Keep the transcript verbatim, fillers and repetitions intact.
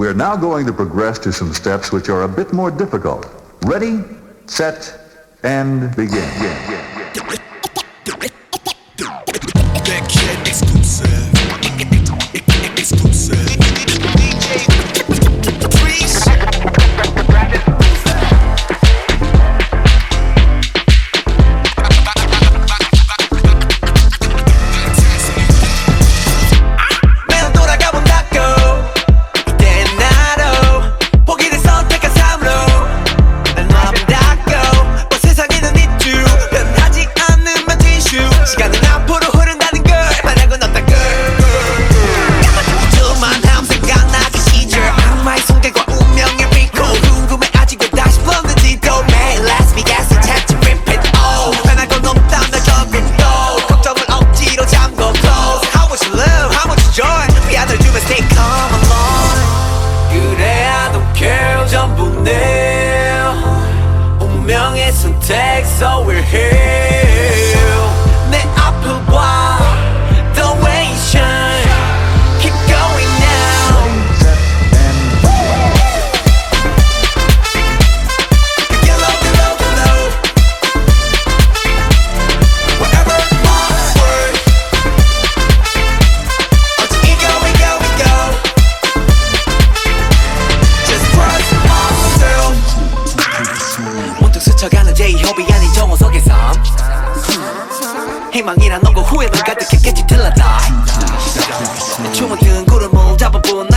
We are now going to progress to some steps which are a bit more difficult. Ready, set, and begin. That kid exclusive. Exclusive. D J Freeze. 매일 돌아가본다고 이땐 나로 포기를 선택한 삶으로 날 놔본다고 뭐 세상에는 있죠 변하지 않는 티슈 시간은 앞으로 흐른다는 걸 말하고 넣었다 걸 우주만 함 생각나기 시절 악마의 손길과 운명의 믿고 궁금해 아직 왜 다시 불렀는지도 매일 Las Vegas을 찾지 repeat oh 변하고 넘다 날 적응도 걱정을 억지로 잠궈 close How much love, how much joy 위안을 주면 stay calm alone 그래 I don't care 전부 내 운명의 선택 so we're here 내 앞을 봐 the way you shine keep going now get low, get low, get low wherever onward until we go, we go, we go just trust ourselves 문득 스쳐가는 제이홉이 아닌 정호석의 삶 희망이란 없고 후회만 가득했겠지 till I die 내 춤은 큰 구름을 잡아본